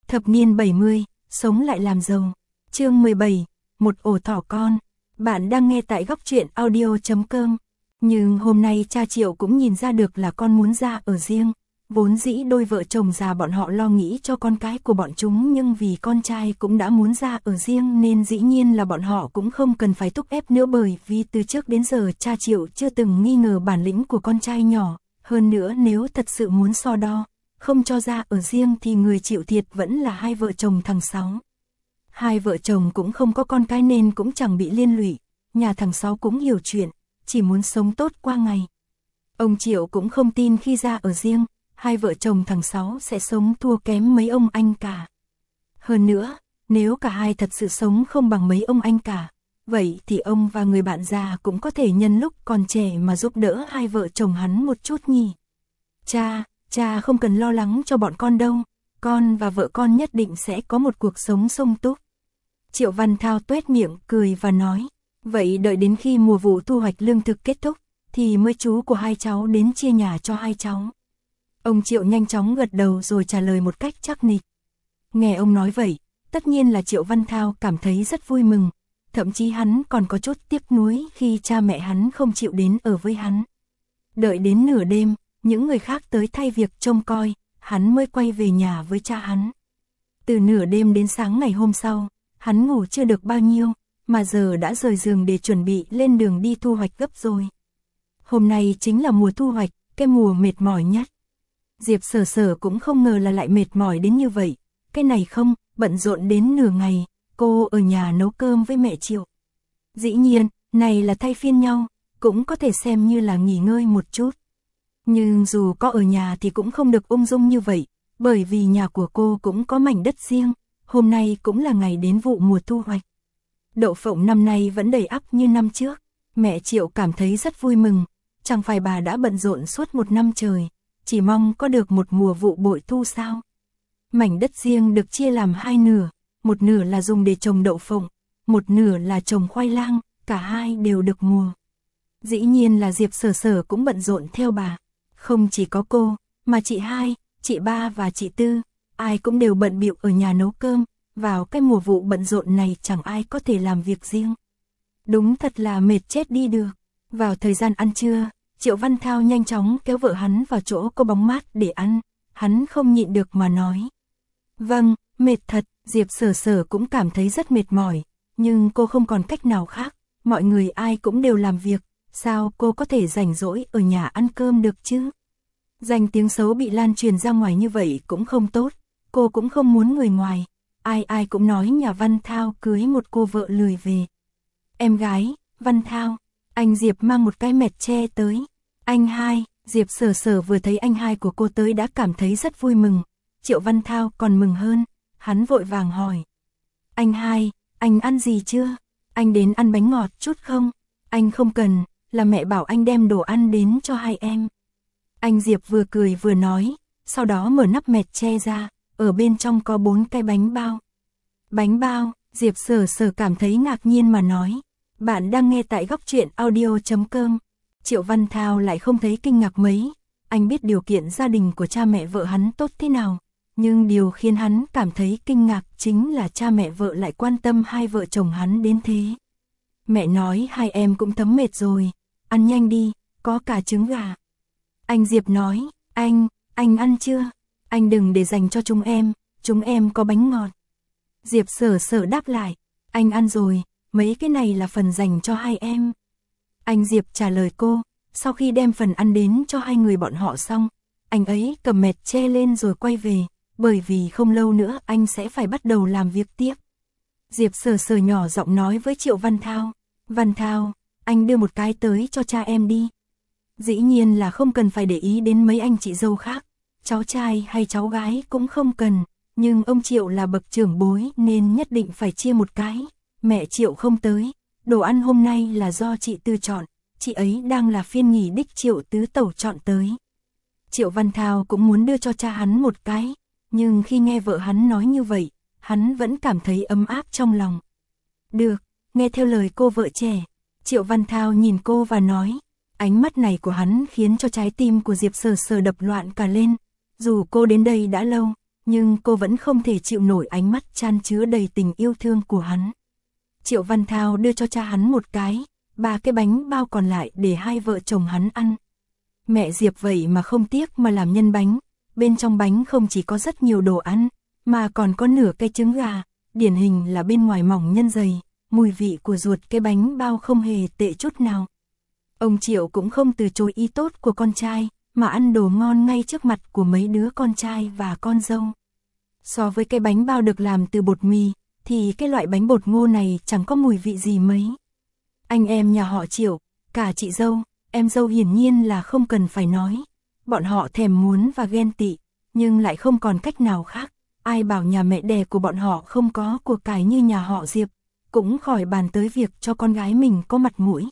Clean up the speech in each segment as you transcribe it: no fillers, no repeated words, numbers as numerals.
Thập niên 70, sống lại làm giàu. Chương 17, một ổ thỏ con. Bạn đang nghe tại góc truyện audio.com. Nhưng hôm nay cha Triệu cũng nhìn ra được là con muốn ra ở riêng. Vốn dĩ đôi vợ chồng già bọn họ lo nghĩ cho con cái của bọn chúng, nhưng vì con trai cũng đã muốn ra ở riêng nên dĩ nhiên là bọn họ cũng không cần phải thúc ép nữa, bởi vì từ trước đến giờ cha Triệu chưa từng nghi ngờ bản lĩnh của con trai nhỏ. Hơn nữa nếu thật sự muốn so đo, không cho ra ở riêng thì người chịu thiệt vẫn là hai vợ chồng thằng Sáu. Hai vợ chồng cũng không có con cái nên cũng chẳng bị liên lụy, nhà thằng Sáu cũng hiểu chuyện, chỉ muốn sống tốt qua ngày. Ông Triệu cũng không tin khi ra ở riêng, hai vợ chồng thằng Sáu sẽ sống thua kém mấy ông anh cả. Hơn nữa, nếu cả hai thật sự sống không bằng mấy ông anh cả, vậy thì ông và người bạn già cũng có thể nhân lúc còn trẻ mà giúp đỡ hai vợ chồng hắn một chút nhỉ. Cha không cần lo lắng cho bọn con đâu, con và vợ con nhất định sẽ có một cuộc sống sung túc. Triệu Văn Thao tuét miệng cười và nói, vậy đợi đến khi mùa vụ thu hoạch lương thực kết thúc, thì mới chú của hai cháu đến chia nhà cho hai cháu. Ông Triệu nhanh chóng gật đầu rồi trả lời một cách chắc nịch. Nghe ông nói vậy, tất nhiên là Triệu Văn Thao cảm thấy rất vui mừng, thậm chí hắn còn có chút tiếc nuối khi cha mẹ hắn không chịu đến ở với hắn. Đợi đến nửa đêm, những người khác tới thay việc trông coi, hắn mới quay về nhà với cha hắn. Từ nửa đêm đến sáng ngày hôm sau, hắn ngủ chưa được bao nhiêu, mà giờ đã rời giường để chuẩn bị lên đường đi thu hoạch gấp rồi. Hôm nay chính là mùa thu hoạch, cái mùa mệt mỏi nhất. Diệp Sở Sở cũng không ngờ là lại mệt mỏi đến như vậy, cái này không, bận rộn đến nửa ngày, cô ở nhà nấu cơm với mẹ Triệu. Dĩ nhiên, này là thay phiên nhau, cũng có thể xem như là nghỉ ngơi một chút. Nhưng dù có ở nhà thì cũng không được ung dung như vậy, bởi vì nhà của cô cũng có mảnh đất riêng, hôm nay cũng là ngày đến vụ mùa thu hoạch. Đậu phộng năm nay vẫn đầy ắp như năm trước, mẹ Triệu cảm thấy rất vui mừng, chẳng phải bà đã bận rộn suốt một năm trời, chỉ mong có được một mùa vụ bội thu sao. Mảnh đất riêng được chia làm hai nửa, một nửa là dùng để trồng đậu phộng, một nửa là trồng khoai lang, cả hai đều được mùa. Dĩ nhiên là Diệp Sở Sở cũng bận rộn theo bà. Không chỉ có cô, mà chị hai, chị ba và chị tư, ai cũng đều bận bịu ở nhà nấu cơm, vào cái mùa vụ bận rộn này chẳng ai có thể làm việc riêng. Đúng thật là mệt chết đi được. Vào thời gian ăn trưa, Triệu Văn Thao nhanh chóng kéo vợ hắn vào chỗ có bóng mát để ăn, hắn không nhịn được mà nói. Vâng, mệt thật, Diệp Sở Sở cũng cảm thấy rất mệt mỏi, nhưng cô không còn cách nào khác, mọi người ai cũng đều làm việc. Sao cô có thể rảnh rỗi ở nhà ăn cơm được chứ? Danh tiếng xấu bị lan truyền ra ngoài như vậy cũng không tốt, cô cũng không muốn người ngoài. Ai cũng nói nhà Văn Thao cưới một cô vợ lười về. Em gái, Văn Thao, anh Diệp mang một cái mẹt tre tới. Anh hai, Diệp Sở Sở vừa thấy anh hai của cô tới đã cảm thấy rất vui mừng. Triệu Văn Thao còn mừng hơn, hắn vội vàng hỏi. Anh hai, anh ăn gì chưa? Anh đến ăn bánh ngọt chút không? Anh không cần, là mẹ bảo anh đem đồ ăn đến cho hai em. Anh Diệp vừa cười vừa nói, sau đó mở nắp mẹt che ra, ở bên trong có 4 cái bánh bao. Bánh bao, Diệp Sở Sở cảm thấy ngạc nhiên mà nói. Bạn đang nghe tại góc truyện audio.com. Triệu Văn Thao lại không thấy kinh ngạc mấy, anh biết điều kiện gia đình của cha mẹ vợ hắn tốt thế nào. Nhưng điều khiến hắn cảm thấy kinh ngạc chính là cha mẹ vợ lại quan tâm hai vợ chồng hắn đến thế. Mẹ nói hai em cũng thấm mệt rồi, ăn nhanh đi, có cả trứng gà. Anh Diệp nói, anh ăn chưa? Anh đừng để dành cho chúng em có bánh ngọt. Diệp Sở Sở đáp lại, anh ăn rồi, mấy cái này là phần dành cho hai em. Anh Diệp trả lời cô, sau khi đem phần ăn đến cho hai người bọn họ xong, anh ấy cầm mẹt che lên rồi quay về, bởi vì không lâu nữa anh sẽ phải bắt đầu làm việc tiếp. Diệp Sở Sở nhỏ giọng nói với Triệu Văn Thao, Văn Thao, anh đưa một cái tới cho cha em đi. Dĩ nhiên là không cần phải để ý đến mấy anh chị dâu khác, cháu trai hay cháu gái cũng không cần, nhưng ông Triệu là bậc trưởng bối nên nhất định phải chia một cái. Mẹ Triệu không tới, đồ ăn hôm nay là do chị Tư chọn, chị ấy đang là phiên nghỉ đích Triệu Tứ Tẩu chọn tới. Triệu Văn Thao cũng muốn đưa cho cha hắn một cái, nhưng khi nghe vợ hắn nói như vậy, hắn vẫn cảm thấy ấm áp trong lòng. Được, nghe theo lời cô vợ trẻ. Triệu Văn Thao nhìn cô và nói, ánh mắt này của hắn khiến cho trái tim của Diệp Sở Sở đập loạn cả lên. Dù cô đến đây đã lâu, nhưng cô vẫn không thể chịu nổi ánh mắt chan chứa đầy tình yêu thương của hắn. Triệu Văn Thao đưa cho cha hắn một cái, 3 cái bánh bao còn lại để hai vợ chồng hắn ăn. Mẹ Diệp vậy mà không tiếc mà làm nhân bánh, bên trong bánh không chỉ có rất nhiều đồ ăn, mà còn có nửa cái trứng gà, điển hình là bên ngoài mỏng nhân dày, mùi vị của ruột cái bánh bao không hề tệ chút nào. Ông Triệu cũng không từ chối ý tốt của con trai, mà ăn đồ ngon ngay trước mặt của mấy đứa con trai và con dâu. So với cái bánh bao được làm từ bột mì, thì cái loại bánh bột ngô này chẳng có mùi vị gì mấy. Anh em nhà họ Triệu, cả chị dâu, em dâu hiển nhiên là không cần phải nói. Bọn họ thèm muốn và ghen tị, nhưng lại không còn cách nào khác. Ai bảo nhà mẹ đẻ của bọn họ không có của cải như nhà họ Diệp, cũng khỏi bàn tới việc cho con gái mình có mặt mũi.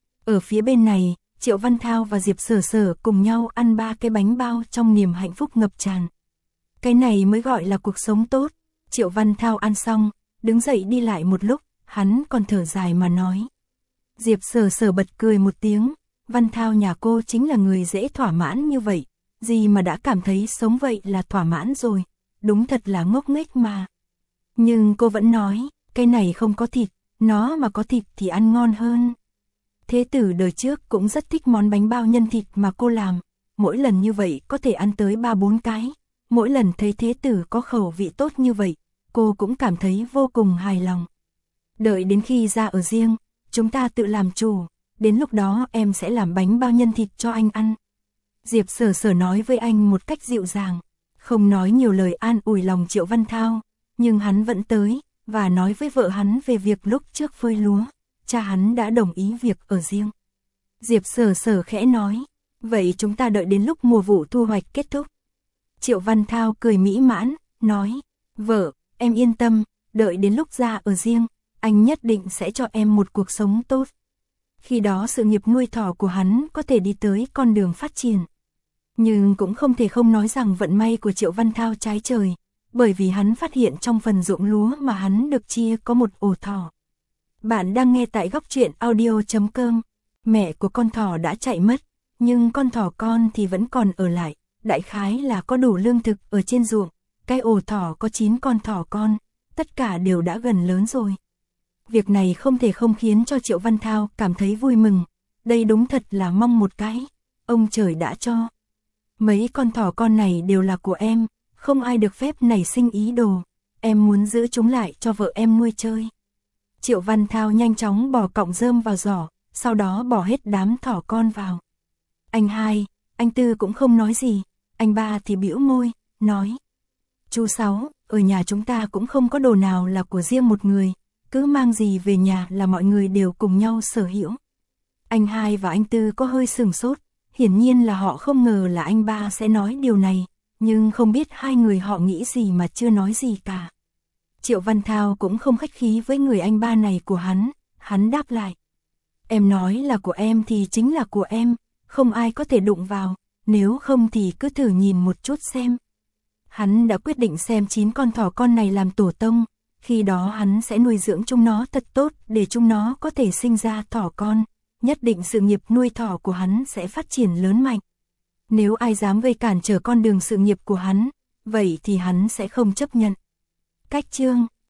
Ở phía bên này, Triệu Văn Thao và Diệp Sở Sở cùng nhau ăn 3 cái bánh bao trong niềm hạnh phúc ngập tràn. Cái này mới gọi là cuộc sống tốt. Triệu Văn Thao ăn xong, đứng dậy đi lại một lúc, hắn còn thở dài mà nói. Diệp Sở Sở bật cười một tiếng, Văn Thao nhà cô chính là người dễ thỏa mãn như vậy, gì mà đã cảm thấy sống vậy là thỏa mãn rồi, đúng thật là ngốc nghếch mà. Nhưng cô vẫn nói, cái này không có thịt, nó mà có thịt thì ăn ngon hơn. Thế tử đời trước cũng rất thích món bánh bao nhân thịt mà cô làm, mỗi lần như vậy có thể ăn tới 3-4 cái, mỗi lần thấy thế tử có khẩu vị tốt như vậy, cô cũng cảm thấy vô cùng hài lòng. Đợi đến khi ra ở riêng, chúng ta tự làm chủ, đến lúc đó em sẽ làm bánh bao nhân thịt cho anh ăn. Diệp Sở Sở nói với anh một cách dịu dàng, không nói nhiều lời an ủi lòng Triệu Văn Thao, nhưng hắn vẫn tới, và nói với vợ hắn về việc lúc trước phơi lúa, cha hắn đã đồng ý việc ở riêng. Diệp Sở Sở khẽ nói, vậy chúng ta đợi đến lúc mùa vụ thu hoạch kết thúc. Triệu Văn Thao cười mỹ mãn, nói, vợ, em yên tâm, đợi đến lúc ra ở riêng, anh nhất định sẽ cho em một cuộc sống tốt. Khi đó sự nghiệp nuôi thỏ của hắn có thể đi tới con đường phát triển. Nhưng cũng không thể không nói rằng vận may của Triệu Văn Thao trái trời, bởi vì hắn phát hiện trong phần ruộng lúa mà hắn được chia có một ổ thỏ. Bạn đang nghe tại góc truyện audio.com. Mẹ của con thỏ đã chạy mất, nhưng con thỏ con thì vẫn còn ở lại, đại khái là có đủ lương thực ở trên ruộng. Cái ổ thỏ có 9 con thỏ con, tất cả đều đã gần lớn rồi. Việc này không thể không khiến cho Triệu Văn Thao cảm thấy vui mừng, đây đúng thật là mong một cái, ông trời đã cho. Mấy con thỏ con này đều là của em, không ai được phép nảy sinh ý đồ, em muốn giữ chúng lại cho vợ em nuôi chơi. Triệu Văn Thao nhanh chóng bỏ cọng rơm vào giỏ, sau đó bỏ hết đám thỏ con vào. Anh hai, anh Tư cũng không nói gì, anh ba thì bĩu môi, nói. Chú Sáu, ở nhà chúng ta cũng không có đồ nào là của riêng một người, cứ mang gì về nhà là mọi người đều cùng nhau sở hữu. Anh hai và anh Tư có hơi sửng sốt, hiển nhiên là họ không ngờ là anh ba sẽ nói điều này, nhưng không biết hai người họ nghĩ gì mà chưa nói gì cả. Triệu Văn Thao cũng không khách khí với người anh ba này của hắn đáp lại. Em nói là của em thì chính là của em, không ai có thể đụng vào, nếu không thì cứ thử nhìn một chút xem. Hắn đã quyết định xem 9 con thỏ con này làm tổ tông, khi đó hắn sẽ nuôi dưỡng chúng nó thật tốt để chúng nó có thể sinh ra thỏ con, nhất định sự nghiệp nuôi thỏ của hắn sẽ phát triển lớn mạnh. Nếu ai dám gây cản trở con đường sự nghiệp của hắn, vậy thì hắn sẽ không chấp nhận. Cách chương